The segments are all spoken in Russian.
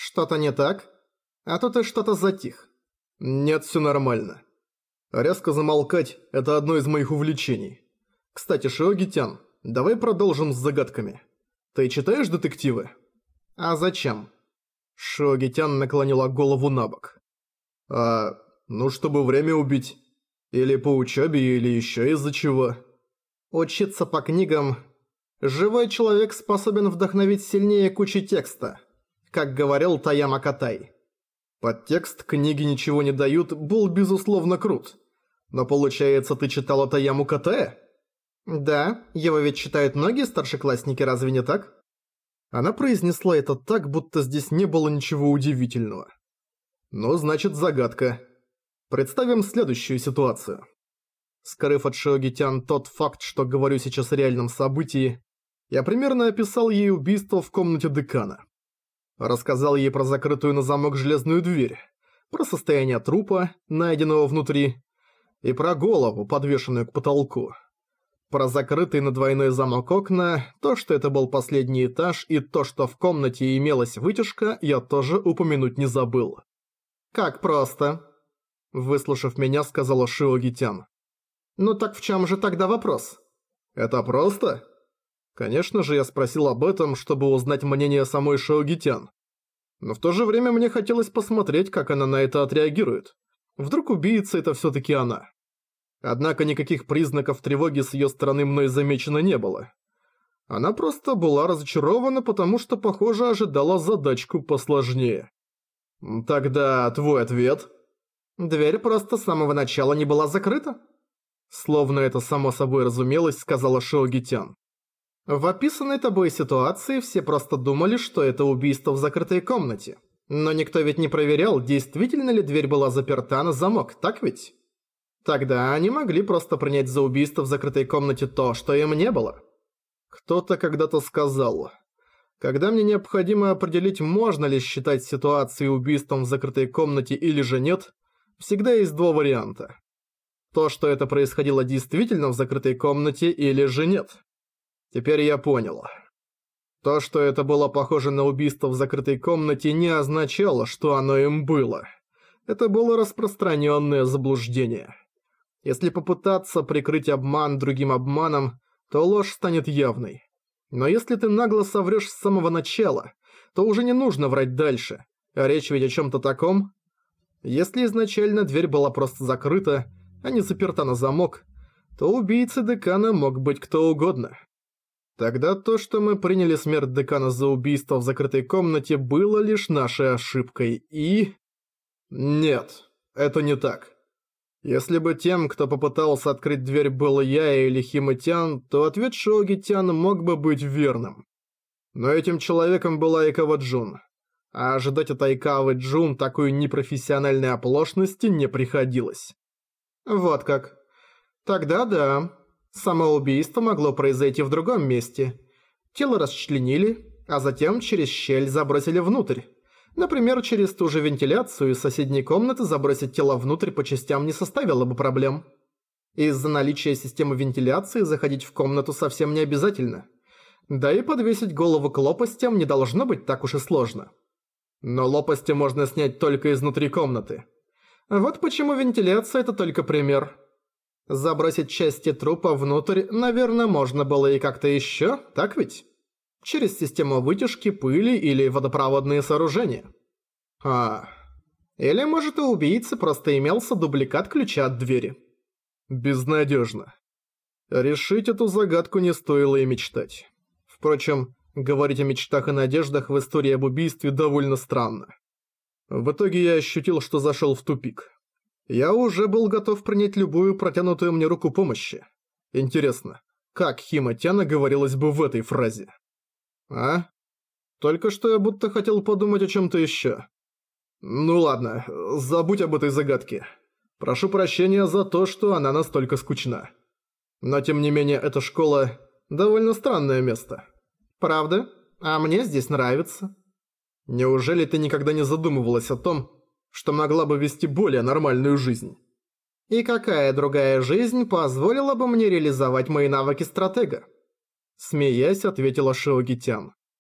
Что-то не так? А то ты что-то затих. Нет, все нормально. Резко замолкать – это одно из моих увлечений. Кстати, Шиоги-тян, давай продолжим с загадками. Ты читаешь детективы? А зачем? Шиоги-тян наклонила голову набок. Ну, чтобы время убить. Или по учебе, или еще из-за чего. Учиться по книгам. Живой человек способен вдохновить сильнее кучи текста, как говорил Таяма Катай. Подтекст книги ничего не дают был безусловно крут. Но получается, ты читала Таяму Катая? Да, его ведь читают многие старшеклассники, разве не так? Она произнесла это так, будто здесь не было ничего удивительного. Ну, значит, загадка. Представим следующую ситуацию. Скрыв от Шиоги-тян тот факт, что говорю сейчас о реальном событии, я примерно описал ей убийство в комнате декана. Рассказал ей про закрытую на замок железную дверь, про состояние трупа, найденного внутри, и про голову, подвешенную к потолку. Про закрытый на двойной замок окна, то, что это был последний этаж, и то, что в комнате имелась вытяжка, я тоже упомянуть не забыл. «Как просто?» Выслушав меня, сказала Шиоги-тян. «Ну так в чем же тогда вопрос?» «Это просто?» Конечно же, я спросил об этом, чтобы узнать мнение самой Шиоги-тян. Но в то же время мне хотелось посмотреть, как она на это отреагирует. Вдруг убийца это всё-таки она. Однако никаких признаков тревоги с её стороны мной замечено не было. Она просто была разочарована, потому что, похоже, ожидала задачку посложнее. «Тогда твой ответ?» «Дверь просто с самого начала не была закрыта?» Словно это само собой разумелось, сказала Шиоги-тян. В описанной тобой ситуации все просто думали, что это убийство в закрытой комнате. Но никто ведь не проверял, действительно ли дверь была заперта на замок, так ведь? Тогда они могли просто принять за убийство в закрытой комнате то, что им не было. Кто-то когда-то сказал: когда мне необходимо определить, можно ли считать ситуацию убийством в закрытой комнате или же нет, всегда есть два варианта. То, что это происходило действительно в закрытой комнате или же нет. Теперь я понял. То, что это было похоже на убийство в закрытой комнате, не означало, что оно им было. Это было распространенное заблуждение. Если попытаться прикрыть обман другим обманом, то ложь станет явной. Но если ты нагло соврёшь с самого начала, то уже не нужно врать дальше. А речь ведь о чём-то таком. Если изначально дверь была просто закрыта, а не заперта на замок, то убийцей декана мог быть кто угодно. Тогда то, что мы приняли смерть декана за убийство в закрытой комнате, было лишь нашей ошибкой, и... Нет, это не так. Если бы тем, кто попытался открыть дверь, был я или Хима-тян, то ответ Шиоги-тян мог бы быть верным. Но этим человеком была Айкава-джун. А ожидать от Айкавы-джун такой непрофессиональной оплошности не приходилось. Вот как. Тогда да. Самоубийство могло произойти в другом месте. Тело расчленили, а затем через щель забросили внутрь. Например, через ту же вентиляцию из соседней комнаты забросить тело внутрь по частям не составило бы проблем. Из-за наличия системы вентиляции заходить в комнату совсем не обязательно. Да и подвесить голову к лопастям не должно быть так уж и сложно. Но лопасти можно снять только изнутри комнаты. Вот почему вентиляция – это только пример. Забросить части трупа внутрь, наверное, можно было и как-то еще, так ведь? Через систему вытяжки, пыли или водопроводные сооружения. Или, может, у убийцы просто имелся дубликат ключа от двери. Безнадежно. Решить эту загадку не стоило и мечтать. Впрочем, говорить о мечтах и надеждах в истории об убийстве довольно странно. В итоге я ощутил, что зашел в тупик. Я уже был готов принять любую протянутую мне руку помощи. Интересно, как Хима-тян оговорилась бы в этой фразе? Только что я будто хотел подумать о чем-то еще. Ну ладно, забудь об этой загадке. Прошу прощения за то, что она настолько скучна. Но тем не менее, эта школа – довольно странное место. Правда? А мне здесь нравится. Неужели ты никогда не задумывалась о том, что могла бы вести более нормальную жизнь? И какая другая жизнь позволила бы мне реализовать мои навыки стратега? Смеясь, ответила Шиоги-тян.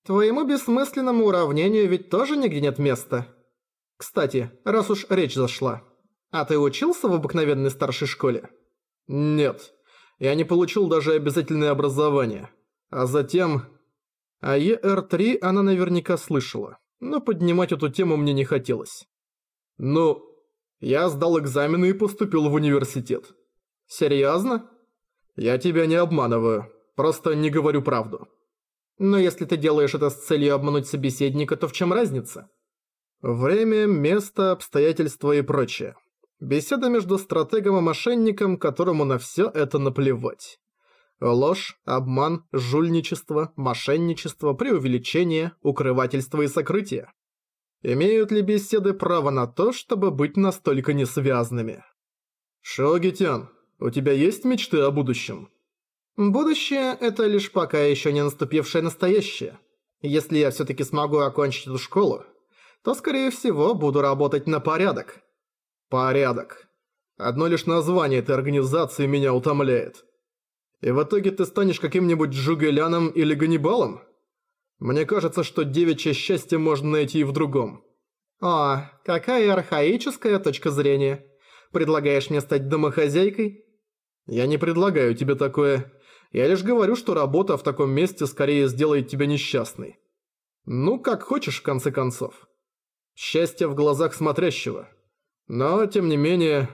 Твоему бессмысленному уравнению ведь тоже нигде нет места. Кстати, раз уж речь зашла. А ты учился в обыкновенной старшей школе? Нет. Я не получил даже обязательное образование. А затем... О ЕР-3 она наверняка слышала, но поднимать эту тему мне не хотелось. Ну, я сдал экзамены и поступил в университет. Серьезно? Я тебя не обманываю, просто не говорю правду. Но если ты делаешь это с целью обмануть собеседника, то в чем разница? Время, место, обстоятельства и прочее. Беседа между стратегом и мошенником, которому на все это наплевать. Ложь, обман, жульничество, мошенничество, преувеличение, укрывательство и сокрытие. Имеют ли беседы право на то, чтобы быть настолько несвязными? Шоуги-тян, у тебя есть мечты о будущем? Будущее – это лишь пока еще не наступившее настоящее. Если я все-таки смогу окончить эту школу, то, скорее всего, буду работать на порядок. Порядок. Одно лишь название этой организации меня утомляет. И в итоге ты станешь каким-нибудь Джугэляном или Ганнибалом? Мне кажется, что девичье счастье можно найти и в другом. О, какая архаическая точка зрения. Предлагаешь мне стать домохозяйкой? Я не предлагаю тебе такое. Я лишь говорю, что работа в таком месте скорее сделает тебя несчастной. Ну, как хочешь, в конце концов. Счастье в глазах смотрящего. Но, тем не менее...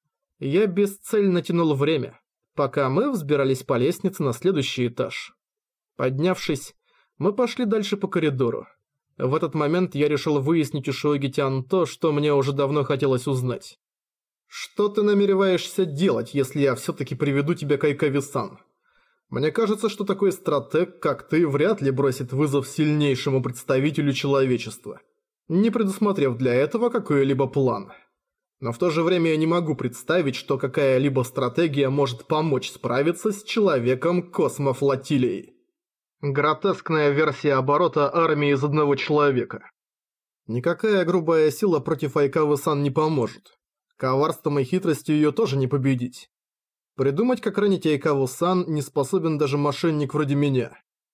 Я бесцельно тянул время, пока мы взбирались по лестнице на следующий этаж. Поднявшись, мы пошли дальше по коридору. В этот момент я решил выяснить у Шоуги-тян то, что мне уже давно хотелось узнать. Что ты намереваешься делать, если я все-таки приведу тебя к Айкави-сан? Мне кажется, что такой стратег, как ты, вряд ли бросит вызов сильнейшему представителю человечества, не предусмотрев для этого какой-либо план. Но в то же время я не могу представить, что какая-либо стратегия может помочь справиться с человеком-космофлотилией. Гротескная версия оборота армии из одного человека. Никакая грубая сила против Айкавы-сан не поможет. Коварством и хитростью ее тоже не победить. Придумать, как ранить Айкаву-сан, не способен даже мошенник вроде меня.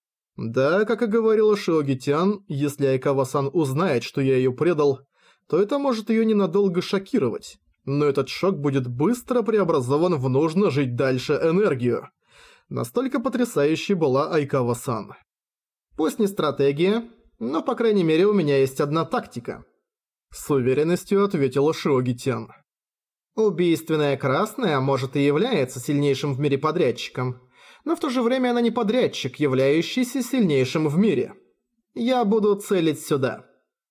Да, как и говорила Шоуги-тян, если Айкава-сан узнает, что я ее предал, то это может ее ненадолго шокировать. Но этот шок будет быстро преобразован в нужно жить дальше энергию. Настолько потрясающей была Айкава-сан. Пусть не стратегия, но по крайней мере у меня есть одна тактика. С уверенностью ответила Шоуги-тян. Убийственная красная, может, и является сильнейшим в мире подрядчиком, но в то же время она не подрядчик, являющийся сильнейшим в мире. Я буду целить сюда.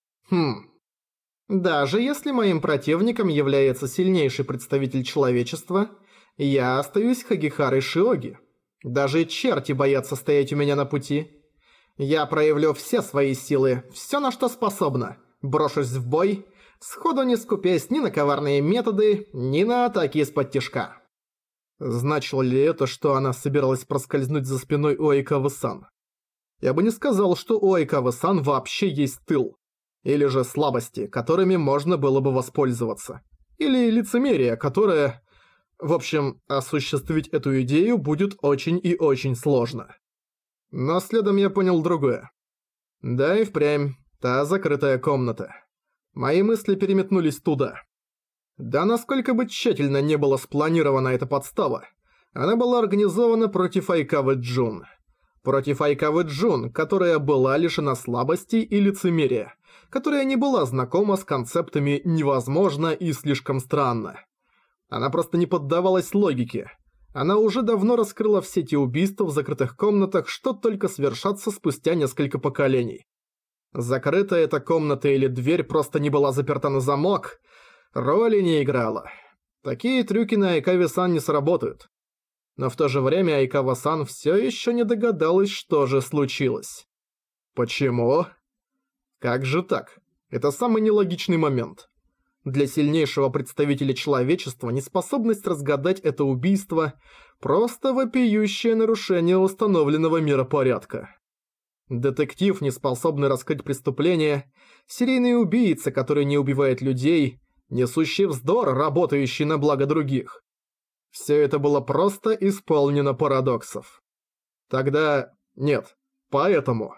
Даже если моим противником является сильнейший представитель человечества, я остаюсь Хагихарой Шиоги. Даже черти боятся стоять у меня на пути. Я проявлю все свои силы, все на что способна, брошусь в бой, сходу не скупясь ни на коварные методы, ни на атаки из-под-тишка. Значило ли это, что она собиралась проскользнуть за спиной у Айкавы-сан? Я бы не сказал, что у Айкавы-сан вообще есть тыл. Или же слабости, которыми можно было бы воспользоваться. Или лицемерие, которое... В общем, осуществить эту идею будет очень и очень сложно. Но следом я понял другое. Да и впрямь, та закрытая комната. Мои мысли переметнулись туда. Да насколько бы тщательно не была спланирована эта подстава, она была организована против Айкавы Джун. Против Айкавы Джун, которая была лишена слабостей и лицемерия, которая не была знакома с концептами «невозможно» и «слишком странно». Она просто не поддавалась логике. Она уже давно раскрыла все те убийства в закрытых комнатах, что только совершатся спустя несколько поколений. Закрыта эта комната или дверь просто не была заперта на замок, роли не играла. Такие трюки на Айкаве-сан не сработают. Но в то же время Айкава-сан все еще не догадалась, что же случилось. Почему? Как же так? Это самый нелогичный момент. Для сильнейшего представителя человечества неспособность разгадать это убийство – просто вопиющее нарушение установленного миропорядка. Детектив, не способный раскрыть преступление, серийный убийца, который не убивает людей, несущий вздор, работающий на благо других. Все это было просто исполнено парадоксов. Тогда... нет, поэтому...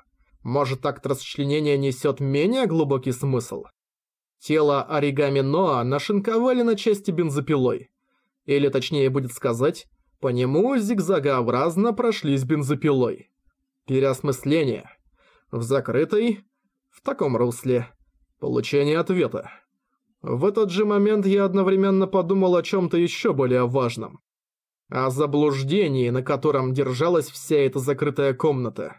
Может, акт расчленения несет менее глубокий смысл? Тело оригами Ноа нашинковали на части бензопилой. Или точнее будет сказать, по нему зигзагообразно прошлись бензопилой. Переосмысление. В закрытой, в таком русле. Получение ответа. В этот же момент я одновременно подумал о чем-то еще более важном. О заблуждении, на котором держалась вся эта закрытая комната.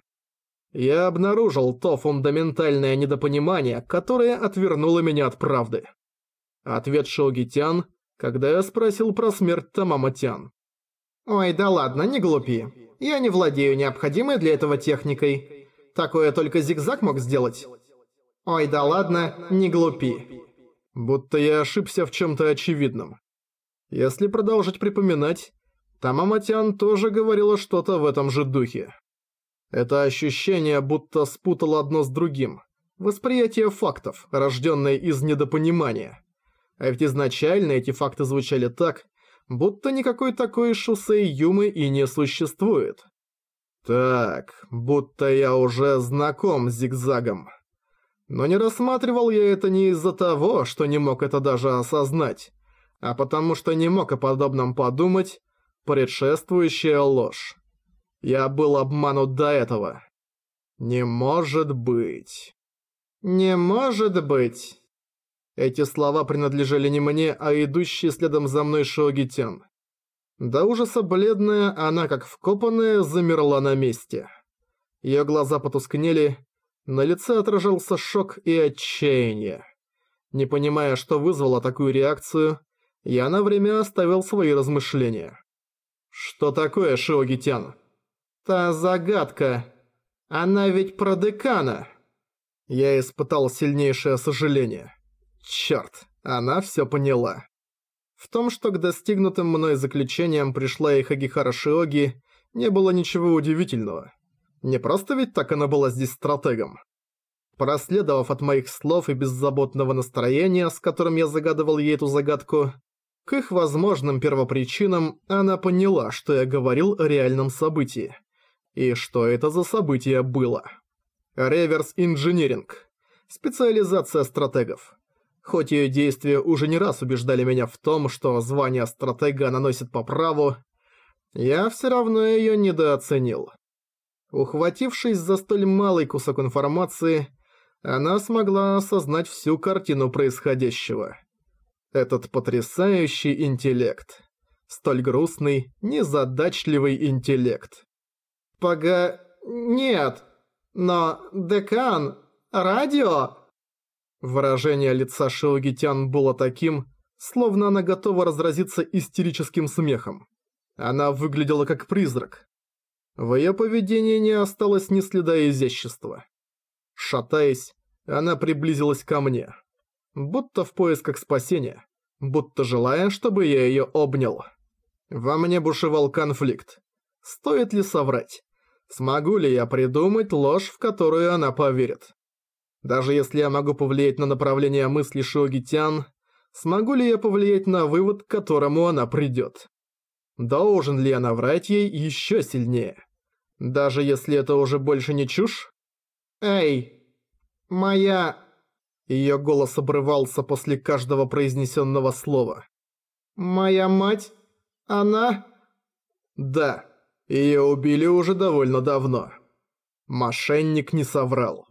Я обнаружил то фундаментальное недопонимание, которое отвернуло меня от правды. Ответ Шоугитян, когда я спросил про смерть Тамаматян. «Ой, да ладно, не глупи. Я не владею необходимой для этого техникой. Такое только зигзаг мог сделать. Ой, да ладно, не глупи». Будто я ошибся в чем-то очевидном. Если продолжить припоминать, Тамаматян тоже говорила что-то в этом же духе. Это ощущение будто спутало одно с другим. Восприятие фактов, рожденное из недопонимания. А ведь изначально эти факты звучали так, будто никакой такой Шусей Юмы и не существует. Так, будто я уже знаком с зигзагом. Но не рассматривал я это не из-за того, что не мог это даже осознать, а потому что не мог о подобном подумать, предшествующая ложь. Я был обманут до этого. Не может быть. Не может быть. Эти слова принадлежали не мне, а идущей следом за мной Шоугитян. До ужаса бледная, она, как вкопанная, замерла на месте. Её глаза потускнели, на лице отражался шок и отчаяние. Не понимая, что вызвало такую реакцию, я на время оставил свои размышления. «Что такое, Шоугитян?» «Та загадка. Она ведь про декана». Я испытал сильнейшее сожаление. Чёрт, она всё поняла. В том, что к достигнутым мной заключениям пришла и Хагихара Шиоги, не было ничего удивительного. Не просто ведь так она была здесь стратегом. Проследовав от моих слов и беззаботного настроения, с которым я загадывал ей эту загадку, к их возможным первопричинам она поняла, что я говорил о реальном событии. И что это за событие было. Реверс-инжиниринг. Специализация стратегов. Хоть ее действия уже не раз убеждали меня в том, что звание стратега она носит по праву, я все равно ее недооценил. Ухватившись за столь малый кусок информации, она смогла осознать всю картину происходящего. Этот потрясающий интеллект. Столь грустный, незадачливый интеллект. Нет, но декан, радио... Выражение лица Шоугитян было таким, словно она готова разразиться истерическим смехом. Она выглядела как призрак. В её поведении не осталось ни следа изящества. Шатаясь, она приблизилась ко мне. Будто в поисках спасения, будто желая, чтобы я её обнял. Во мне бушевал конфликт. Стоит ли соврать? Смогу ли я придумать ложь, в которую она поверит? Даже если я могу повлиять на направление мысли Шоугитян, смогу ли я повлиять на вывод, к которому она придёт? Должен ли я наврать ей ещё сильнее? Даже если это уже больше не чушь? «Эй, моя...» Её голос обрывался после каждого произнесённого слова. «Моя мать? Она...» «Да, её убили уже довольно давно». Мошенник не соврал.